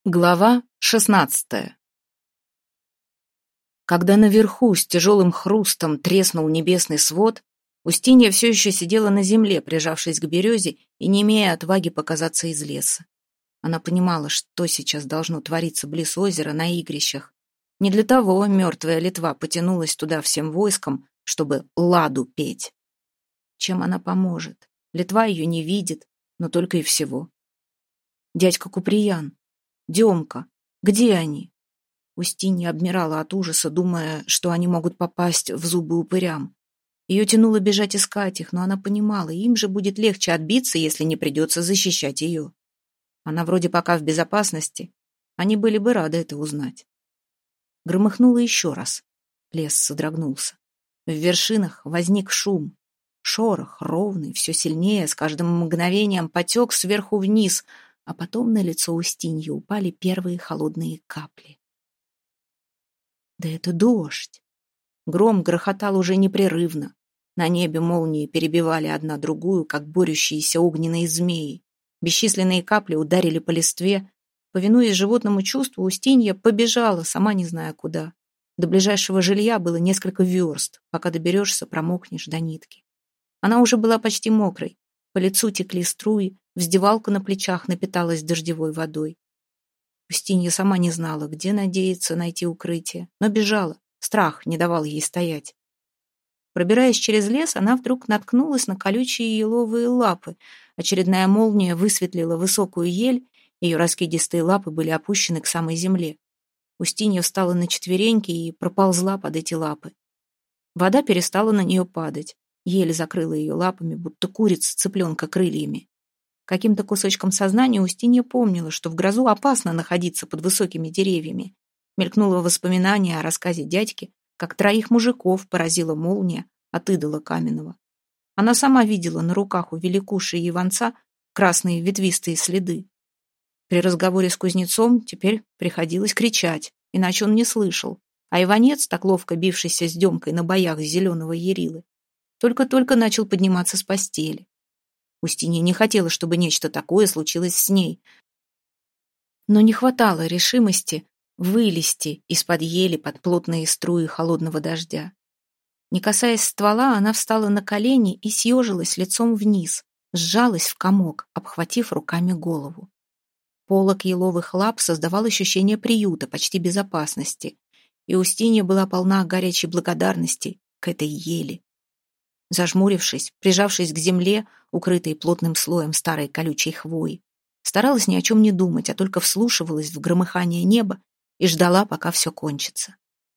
Глава 16. Когда наверху с тяжелым хрустом треснул небесный свод, Устинья все еще сидела на земле, прижавшись к березе и не имея отваги показаться из леса. Она понимала, что сейчас должно твориться близ озера на игрищах. Не для того мертвая Литва потянулась туда всем войском, чтобы ладу петь. Чем она поможет? Литва ее не видит, но только и всего. Дядька Куприян, Демка, где они? Устинья обмирала от ужаса, думая, что они могут попасть в зубы упырям. Ее тянуло бежать искать их, но она понимала, им же будет легче отбиться, если не придется защищать ее. Она вроде пока в безопасности. Они были бы рады это узнать. Громыхнуло еще раз. Лес содрогнулся. В вершинах возник шум. Шорох, ровный, все сильнее, с каждым мгновением потек сверху вниз, а потом на лицо Устиньи упали первые холодные капли. Да это дождь! Гром грохотал уже непрерывно. На небе молнии перебивали одна другую, как борющиеся огненные змеи. Бесчисленные капли ударили по листве. Повинуясь животному чувству, Устинья побежала, сама не зная куда. До ближайшего жилья было несколько верст. Пока доберешься, промокнешь до нитки. Она уже была почти мокрой. По лицу текли струи, вздевалка на плечах напиталась дождевой водой. Устинья сама не знала, где надеяться найти укрытие, но бежала. Страх не давал ей стоять. Пробираясь через лес, она вдруг наткнулась на колючие еловые лапы. Очередная молния высветлила высокую ель, ее раскидистые лапы были опущены к самой земле. Устинья встала на четвереньки и проползла под эти лапы. Вода перестала на нее падать. Еле закрыла ее лапами, будто курица цыпленка крыльями. Каким-то кусочком сознания Устинья помнила, что в грозу опасно находиться под высокими деревьями. Мелькнуло воспоминание о рассказе дядьки, как 3 мужиков поразила молния от идола каменного. Она сама видела на руках у Великуши и Иванца красные ветвистые следы. При разговоре с кузнецом теперь приходилось кричать, иначе он не слышал, а Иванец, так ловко бившийся с Демкой на боях зеленого Ярилы, только-только начал подниматься с постели. Устинья не хотела, чтобы нечто такое случилось с ней, но не хватало решимости вылезти из-под ели под плотные струи холодного дождя. Не касаясь ствола, она встала на колени и съежилась лицом вниз, сжалась в комок, обхватив руками голову. Полог еловых лап создавал ощущение приюта, почти безопасности, и Устинья была полна горячей благодарности к этой ели. Зажмурившись, прижавшись к земле, укрытой плотным слоем старой колючей хвои, старалась ни о чем не думать, а только вслушивалась в громыхание неба и ждала, пока все кончится.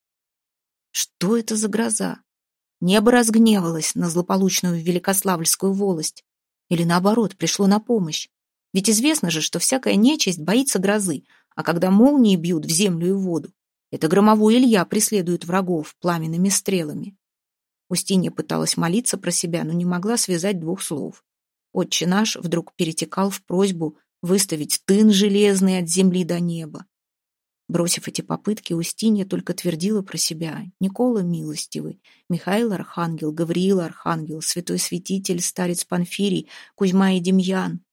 Что это за гроза? Небо разгневалось на злополучную Великославльскую волость или, наоборот, пришло на помощь. Ведь известно же, что всякая нечисть боится грозы, а когда молнии бьют в землю и воду, это громовой Илья преследует врагов пламенными стрелами. Устинья пыталась молиться про себя, но не могла связать 2 слов. Отче наш вдруг перетекал в просьбу выставить тын железный от земли до неба. Бросив эти попытки, Устинья только твердила про себя: Никола милостивый, Михаил Архангел, Гавриил Архангел, святой святитель, старец Панфирий, Кузьма и Демьян.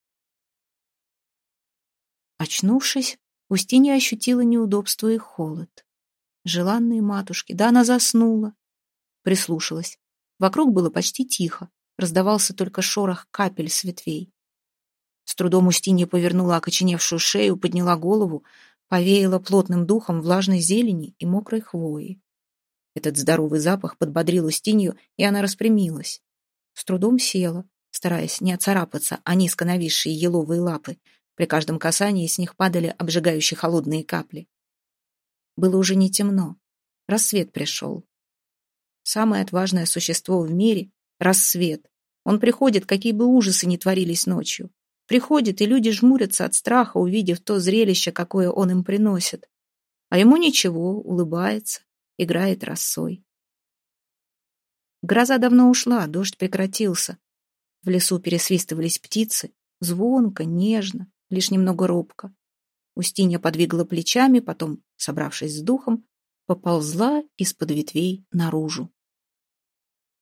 Очнувшись, Устинья ощутила неудобство и холод. Желанные матушки, да она заснула. Прислушалась. Вокруг было почти тихо, раздавался только шорох капель с ветвей. С трудом Устинья повернула окоченевшую шею, подняла голову, повеяла плотным духом влажной зелени и мокрой хвои. Этот здоровый запах подбодрил Устинью, и она распрямилась. С трудом села, стараясь не оцарапаться о низко нависшие еловые лапы. При каждом касании с них падали обжигающие холодные капли. Было уже не темно. Рассвет пришел. Самое отважное существо в мире — рассвет. Он приходит, какие бы ужасы ни творились ночью. Приходит, и люди жмурятся от страха, увидев то зрелище, какое он им приносит. А ему ничего, улыбается, играет росой. Гроза давно ушла, дождь прекратился. В лесу пересвистывались птицы, звонко, нежно, лишь немного робко. Устинья подвигала плечами, потом, собравшись с духом, поползла из-под ветвей наружу.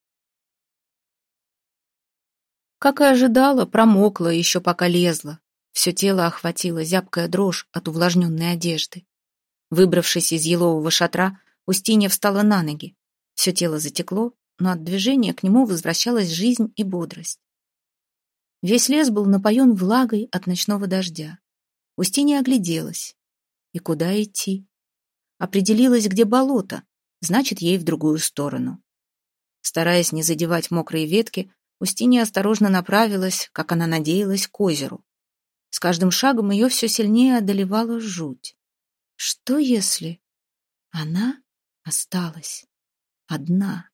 Как и ожидала, промокла еще пока лезла. Все тело охватило зябкая дрожь от увлажненной одежды. Выбравшись из елового шатра, Устинья встала на ноги. Все тело затекло, но от движения к нему возвращалась жизнь и бодрость. Весь лес был напоен влагой от ночного дождя. Устинья огляделась. И куда идти? Определилась, где болото, значит, ей в другую сторону. Стараясь не задевать мокрые ветки, Устинья осторожно направилась, как она надеялась, к озеру. С каждым шагом ее все сильнее одолевала жуть. Что если она осталась одна?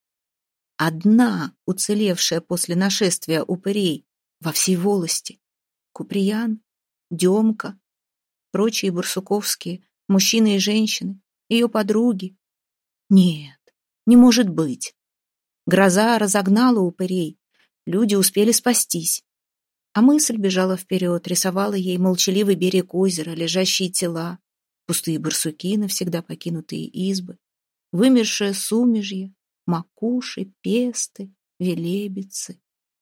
Одна, уцелевшая после нашествия упырей во всей волости. Куприян, Демка, прочие барсуковские, мужчины и женщины, ее подруги. Нет, не может быть. Гроза разогнала упырей, люди успели спастись. А мысль бежала вперед, рисовала ей молчаливый берег озера, лежащие тела, пустые барсуки, навсегда покинутые избы, вымершее сумежье, макуши, песты, велебицы.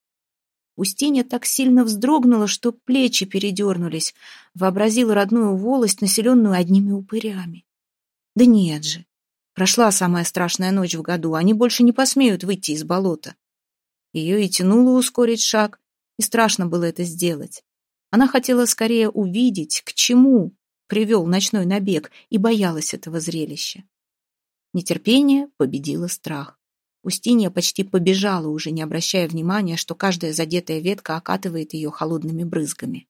Устинья так сильно вздрогнула, что плечи передернулись, вообразила родную волость, населенную одними упырями. Да нет же, прошла самая страшная ночь в году, они больше не посмеют выйти из болота. Ее и тянуло ускорить шаг, и страшно было это сделать. Она хотела скорее увидеть, к чему привел ночной набег, и боялась этого зрелища. Нетерпение победило страх. Устинья почти побежала, уже не обращая внимания, что каждая задетая ветка окатывает ее холодными брызгами.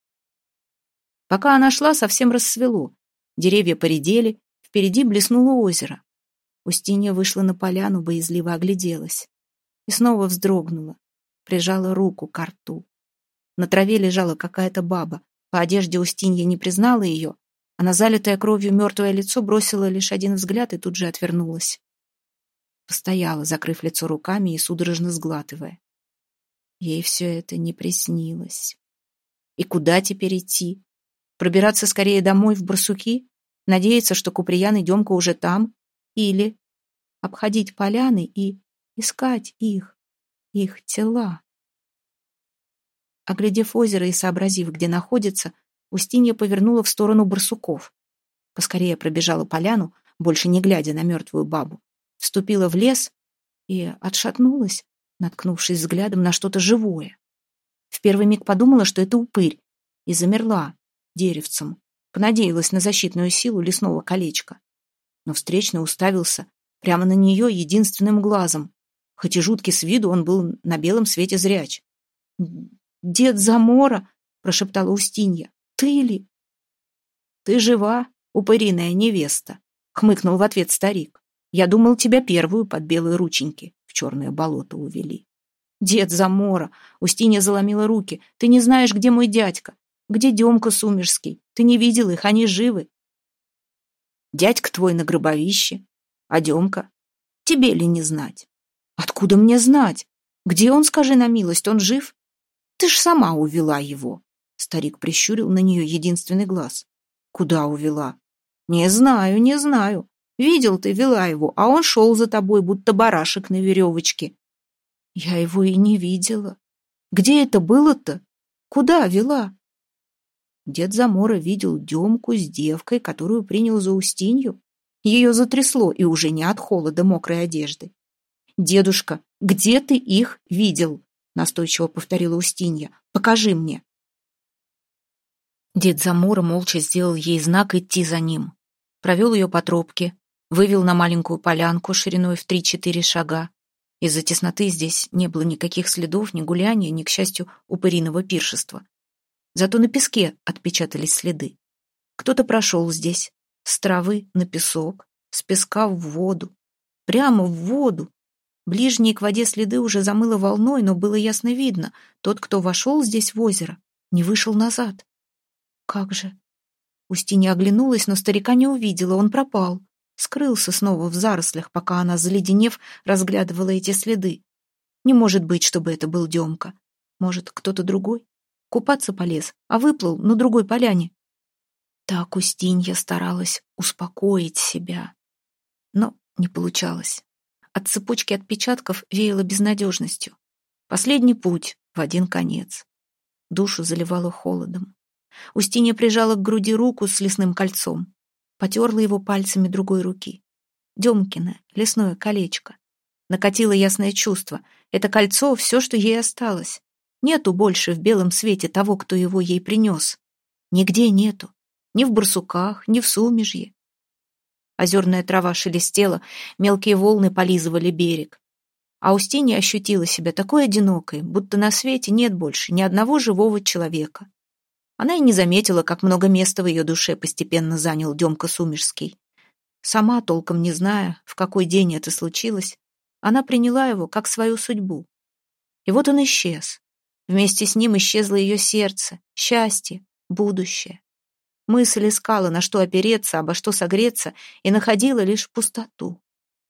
Пока она шла, совсем рассвело. Деревья поредели, впереди блеснуло озеро. Устинья вышла на поляну, боязливо огляделась. И снова вздрогнула, прижала руку к рту. На траве лежала какая-то баба. По одежде Устинья не признала ее, а на залитое кровью мертвое лицо бросила лишь один взгляд и тут же отвернулась. Постояла, закрыв лицо руками и судорожно сглатывая. Ей все это не приснилось. И куда теперь идти? Пробираться скорее домой в барсуки? Надеяться, что Куприян и Демка уже там? Или обходить поляны и искать их тела? Оглядев озеро и сообразив, где находится, Устинья повернула в сторону барсуков. Поскорее пробежала поляну, больше не глядя на мертвую бабу. Вступила в лес и отшатнулась, наткнувшись взглядом на что-то живое. В первый миг подумала, что это упырь, и замерла деревцем, понадеялась на защитную силу лесного колечка. Но встречный уставился прямо на нее единственным глазом. Хоть и жуткий с виду, он был на белом свете зряч. «Дед Замора!» — прошептала Устинья. «Ты ли?» «Ты жива, упыриная невеста!» — хмыкнул в ответ старик. «Я думал, тебя первую под белые рученьки в черное болото увели». «Дед Замора!» — Устинья заломила руки. «Ты не знаешь, где мой дядька? Где Демка Сумерский? Ты не видел их, они живы». «Дядька твой на гробовище. А Демка? Тебе ли не знать?» «Откуда мне знать? Где он, скажи на милость, он жив?» «Ты ж сама увела его!» Старик прищурил на нее единственный глаз. «Куда увела?» «Не знаю, не знаю. Видел ты, вела его, а он шел за тобой, будто барашек на веревочке». «Я его и не видела. Где это было-то? Куда вела?» Дед Замора видел Демку с девкой, которую принял за Устинью. Ее затрясло, и уже не от холода мокрой одежды. «Дедушка, где ты их видел?» Настойчиво повторила Устинья. «Покажи мне». Дед Замора молча сделал ей знак идти за ним. Провел ее по тропке, вывел на маленькую полянку шириной в 3-4 шага. Из-за тесноты здесь не было никаких следов ни гуляния, ни, к счастью, упыриного пиршества. Зато на песке отпечатались следы. Кто-то прошел здесь, с травы на песок, с песка в воду, прямо в воду. Ближние к воде следы уже замыло волной, но было ясно видно, тот, кто вошел здесь в озеро, не вышел назад. Как же? Устинья оглянулась, но старика не увидела, он пропал. Скрылся снова в зарослях, пока она, заледенев, разглядывала эти следы. Не может быть, чтобы это был Демка. Может, кто-то другой? Купаться полез, а выплыл на другой поляне. Так Устинья старалась успокоить себя. Но не получалось. От цепочки отпечатков веяло безнадежностью. Последний путь в один конец. Душу заливало холодом. Устинья прижала к груди руку с лесным кольцом, потерла его пальцами другой руки. Демкино лесное колечко. Накатило ясное чувство. Это кольцо — все, что ей осталось. Нету больше в белом свете того, кто его ей принес. Нигде нету. Ни в Барсуках, ни в Сумежье. Озерная трава шелестела, мелкие волны полизывали берег. А Устинья ощутила себя такой одинокой, будто на свете нет больше ни одного живого человека. Она и не заметила, как много места в ее душе постепенно занял Демка Сумежский. Сама, толком не зная, в какой день это случилось, она приняла его как свою судьбу. И вот он исчез. Вместе с ним исчезло ее сердце, счастье, будущее. Мысль искала, на что опереться, обо что согреться, и находила лишь пустоту.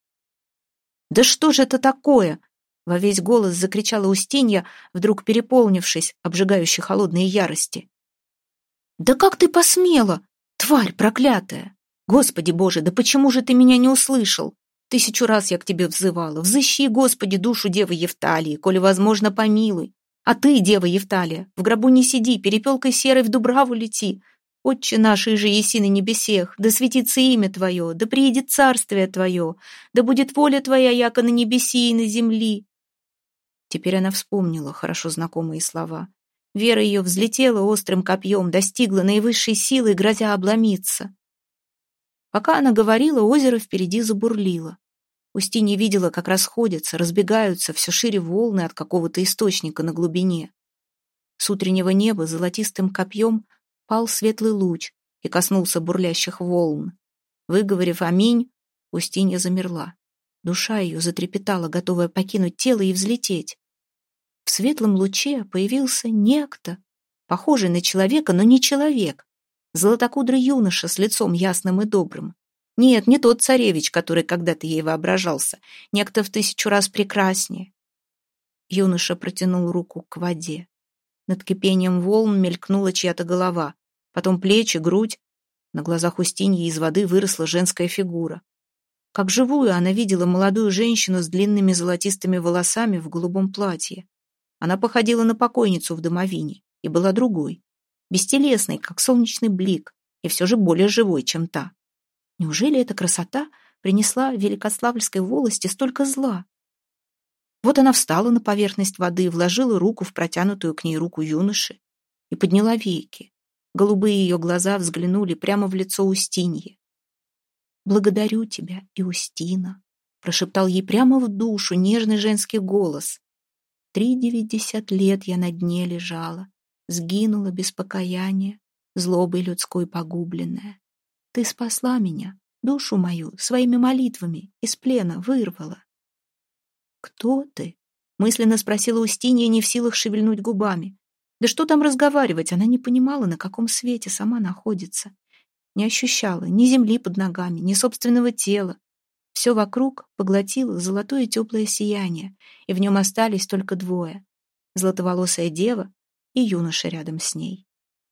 «Да что же это такое?» — во весь голос закричала Устинья, вдруг переполнившись обжигающей холодной ярости. «Да как ты посмела, тварь проклятая! Господи Боже, да почему же ты меня не услышал? 1000 раз я к тебе взывала. Взыщи, Господи, душу девы Евталии, коли возможно, помилуй. А ты, дева Евталия, в гробу не сиди, перепелкой серой в Дубраву лети. Отче наш, иже еси на небесех, да светится имя Твое, да приедет царствие Твое, да будет воля Твоя, яко на небеси и на земли». Теперь она вспомнила хорошо знакомые слова. Вера ее взлетела острым копьем, достигла наивысшей силы, грозя обломиться. Пока она говорила, озеро впереди забурлило. Устинья видела, как расходятся, разбегаются все шире волны от какого-то источника на глубине. С утреннего неба золотистым копьем пал светлый луч и коснулся бурлящих волн. Выговорив «Аминь», Устинья замерла. Душа ее затрепетала, готовая покинуть тело и взлететь. В светлом луче появился некто, похожий на человека, но не человек. Золотокудрый юноша с лицом ясным и добрым. Нет, не тот царевич, который когда-то ей воображался, некто в 1000 раз прекраснее. Юноша протянул руку к воде. Над кипением волн мелькнула чья-то голова, потом плечи, грудь. На глазах Устиньи из воды выросла женская фигура. Как живую она видела молодую женщину с длинными золотистыми волосами в голубом платье. Она походила на покойницу в домовине и была другой, бестелесной, как солнечный блик, и все же более живой, чем та. Неужели эта красота принесла Великославльской волости столько зла? Вот она встала на поверхность воды, вложила руку в протянутую к ней руку юноши и подняла веки. Голубые ее глаза взглянули прямо в лицо Устиньи. «Благодарю тебя, Иустина», — прошептал ей прямо в душу нежный женский голос. 390 лет я на дне лежала, сгинула без покаяния, злобой людской погубленная. Ты спасла меня, душу мою, своими молитвами из плена вырвала. «Кто ты?» — мысленно спросила Устинья, не в силах шевельнуть губами. Да что там разговаривать, она не понимала, на каком свете сама находится. Не ощущала ни земли под ногами, ни собственного тела. Все вокруг поглотило золотое теплое сияние, и в нем остались только двое — золотоволосая дева и юноша рядом с ней.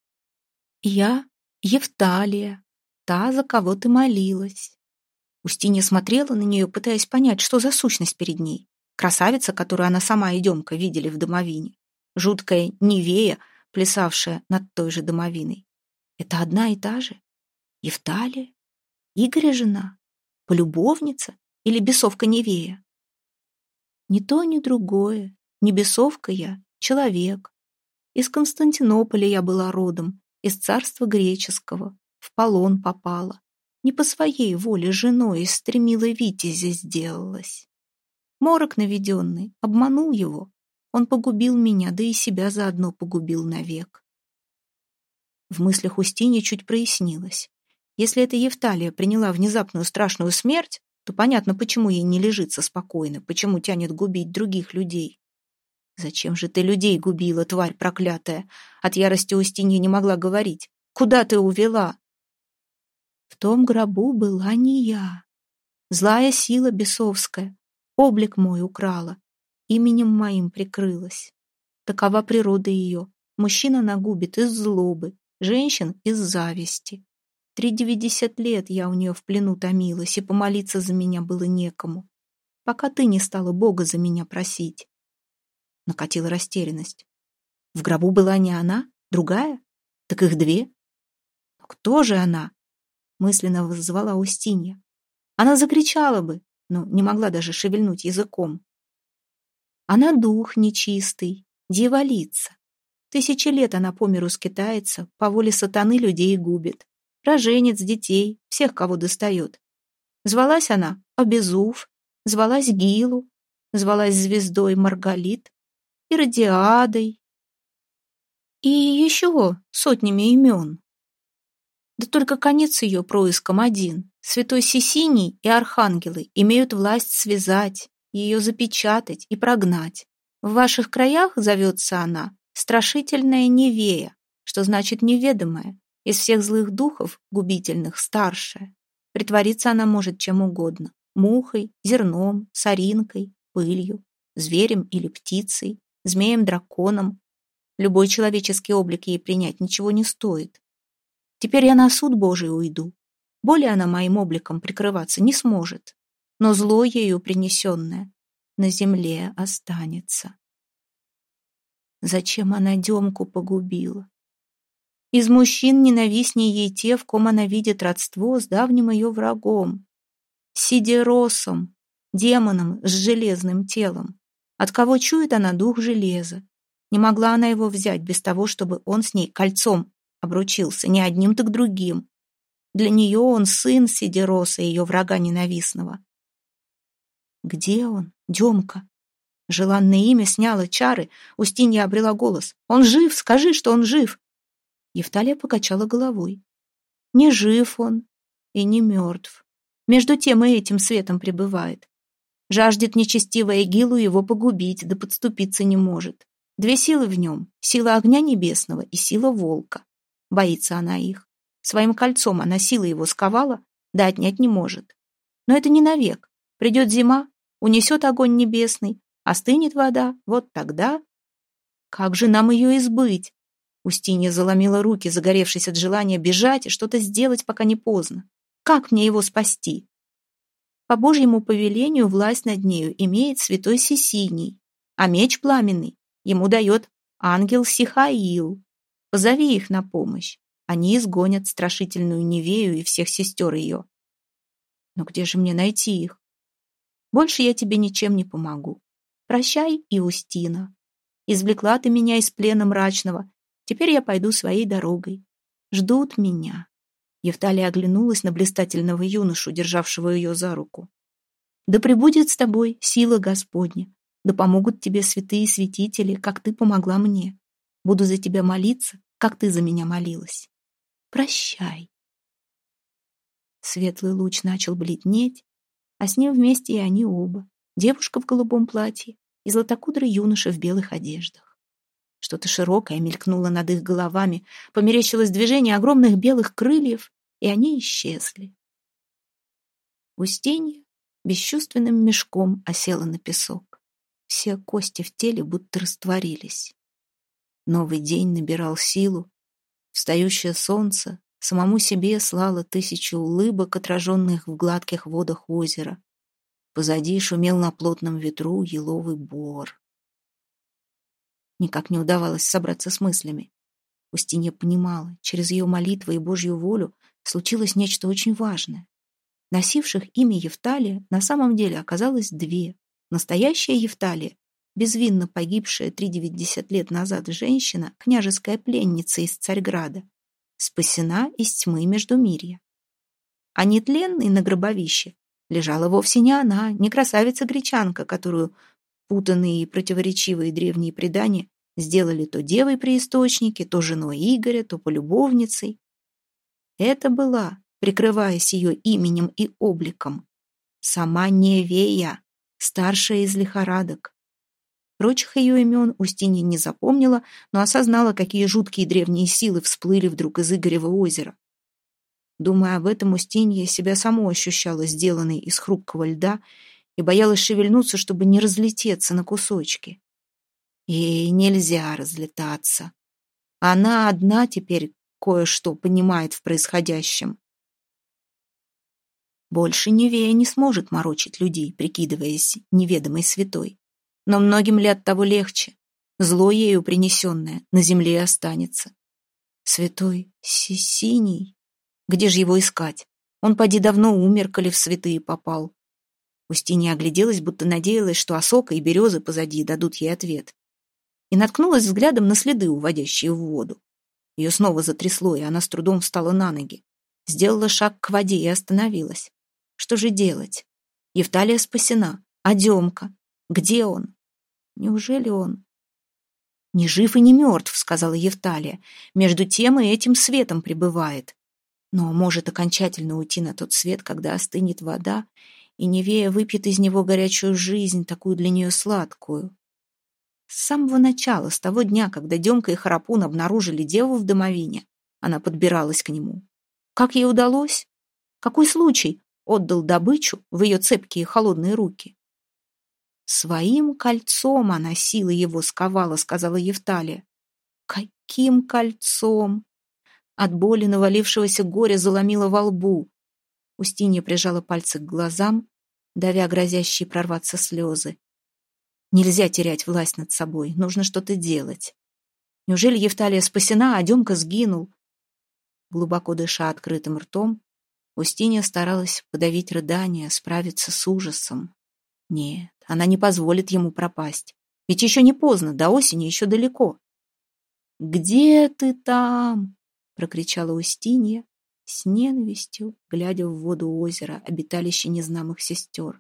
«Я Евталия, та, за кого ты молилась». Устинья смотрела на нее, пытаясь понять, что за сущность перед ней. Красавица, которую она сама и Демка видели в домовине. Жуткая Невея, плясавшая над той же домовиной. Это одна и та же? Евталия? Игоря жена? Полюбовница или бесовка Невея? Ни то, ни другое. Не бесовка я, человек. Из Константинополя я была родом, из царства греческого. В полон попала. Не по своей воле женой из стремилой витязя сделалась. Морок наведенный обманул его. Он погубил меня, да и себя заодно погубил навек. В мыслях Устиньи чуть прояснилось. Если эта Евталия приняла внезапную страшную смерть, то понятно, почему ей не лежится спокойно, почему тянет губить других людей. «Зачем же ты людей губила, тварь проклятая?» От ярости Устинья не могла говорить. «Куда ты увела?» В том гробу была не я. Злая сила бесовская облик мой украла, именем моим прикрылась. Такова природа ее. Мужчин она губит из злобы, женщин из зависти. 390 лет я у нее в плену томилась, и помолиться за меня было некому, пока ты не стала Бога за меня просить. Накатила растерянность. В гробу была не она, другая? Так их две? Но кто же она? Мысленно воззвала Устинья. Она закричала бы, но не могла даже шевельнуть языком. Она дух нечистый, дьяволица. 1000 лет она по миру скитается, по воле сатаны людей губит. Роженец, детей, всех, кого достает. Звалась она Обезув, звалась Гилу, звалась звездой Маргалит, Иродиадой и еще сотнями имен. Да только конец ее происком один. Святой Сисиний и архангелы имеют власть связать, ее запечатать и прогнать. В ваших краях зовется она страшительная Невея, что значит неведомая, из всех злых духов, губительных, старшая. Притвориться она может чем угодно: мухой, зерном, соринкой, пылью, зверем или птицей, змеем-драконом. Любой человеческий облик ей принять ничего не стоит. Теперь я на суд Божий уйду. Более она моим обликом прикрываться не сможет, но зло ею принесенное на земле останется. Зачем она Демку погубила? Из мужчин ненавистнее ей те, в ком она видит родство с давним ее врагом, Сидеросом, демоном с железным телом, от кого чует она дух железа. Не могла она его взять без того, чтобы он с ней кольцом обручился, не одним, так другим. Для нее он сын Сидероса, ее врага ненавистного. Где он, Демка? Желанное имя сняло чары, Устинья обрела голос. «Он жив! Скажи, что он жив!» Евталия покачала головой. «Не жив он и не мертв. Между тем и этим светом пребывает. Жаждет нечестивая Гилу его погубить, да подступиться не может. 2 силы в нем: сила огня небесного и сила волка. Боится она их. Своим кольцом она силой его сковала, да отнять не может. Но это не навек. Придет зима, унесет огонь небесный, остынет вода, вот тогда... Как же нам ее избыть? Устинья заломила руки, загоревшись от желания бежать и что-то сделать, пока не поздно. Как мне его спасти? По Божьему повелению власть над нею имеет святой Сисиний, а меч пламенный ему дает ангел Сихаил. Позови их на помощь. Они изгонят страшительную Невею и всех сестер ее. Но где же мне найти их? Больше я тебе ничем не помогу. Прощай, Иустина. Извлекла ты меня из плена мрачного. Теперь я пойду своей дорогой. Ждут меня. Евталия оглянулась на блистательного юношу, державшего ее за руку. Да пребудет с тобой сила Господня. Да помогут тебе святые святители, как ты помогла мне. Буду за тебя молиться, как ты за меня молилась. Прощай. Светлый луч начал бледнеть, а с ним вместе и они оба. Девушка в голубом платье и златокудрый юноша в белых одеждах. Что-то широкое мелькнуло над их головами, померещилось движение огромных белых крыльев, и они исчезли. Устинья бесчувственным мешком осела на песок. Все кости в теле будто растворились. Новый день набирал силу. Встающее солнце самому себе слало 1000 улыбок, отраженных в гладких водах озера. Позади шумел на плотном ветру еловый бор. Никак не удавалось собраться с мыслями. Устинья понимала, через ее молитвы и Божью волю случилось нечто очень важное. Носивших имя Евталия на самом деле оказалось 2. Настоящая Евталия, безвинно погибшая 90 лет назад женщина, княжеская пленница из Царьграда, спасена из тьмы Междумирья. А нетленной на гробовище лежала вовсе не она, не красавица-гречанка, которую путанные и противоречивые древние предания сделали то девой при источнике, то женой Игоря, то полюбовницей. Это была, прикрываясь ее именем и обликом, сама Невея, старшая из лихорадок. Прочих ее имен Устинья не запомнила, но осознала, какие жуткие древние силы всплыли вдруг из Игорева озера. Думая об этом, Устинья себя саму ощущала сделанной из хрупкого льда и боялась шевельнуться, чтобы не разлететься на кусочки. Ей нельзя разлетаться. Она одна теперь кое-что понимает в происходящем. Больше Невея не сможет морочить людей, прикидываясь неведомой святой. Но многим ли от того легче? Зло ею принесенное на земле останется. Святой Синий? Где же его искать? Он поди давно умер, коли в святые попал. Устинья огляделась, будто надеялась, что осока и березы позади дадут ей ответ. И наткнулась взглядом на следы, уводящие в воду. Ее снова затрясло, и она с трудом встала на ноги. Сделала шаг к воде и остановилась. Что же делать? Евталия спасена. А Демка? Где он? Неужели он? «Не жив и не мертв», — сказала Евталия. «Между тем и этим светом пребывает. Но может окончательно уйти на тот свет, когда остынет вода, и Невея выпьет из него горячую жизнь, такую для нее сладкую». С самого начала, с того дня, когда Демка и Харапун обнаружили деву в домовине, она подбиралась к нему. Как ей удалось? Какой случай отдал добычу в ее цепкие холодные руки? «Своим кольцом она силы его сковала», — сказала Евталия. «Каким кольцом?» От боли навалившегося горя заломила во лбу. Устинья прижала пальцы к глазам, давя грозящие прорваться слезы. Нельзя терять власть над собой, нужно что-то делать. Неужели Евталия спасена, а Демка сгинул? Глубоко дыша открытым ртом, Устинья старалась подавить рыдания, справиться с ужасом. Нет, она не позволит ему пропасть. Ведь еще не поздно, до осени еще далеко. «Где ты там?» — прокричала Устинья, с ненавистью, глядя в воду озера, обиталище незнамых сестер.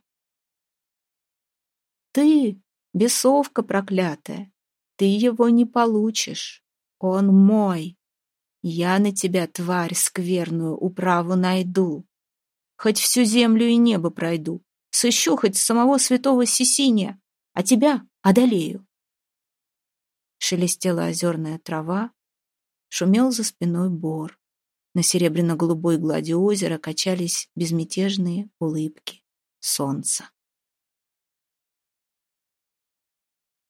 «Ты, бесовка проклятая, ты его не получишь. Он мой. Я на тебя, тварь скверную, управу найду. Хоть всю землю и небо пройду, сыщу хоть самого святого Сисиния, а тебя одолею». Шелестела озерная трава, шумел за спиной бор. На серебряно-голубой глади озера качались безмятежные улыбки солнца.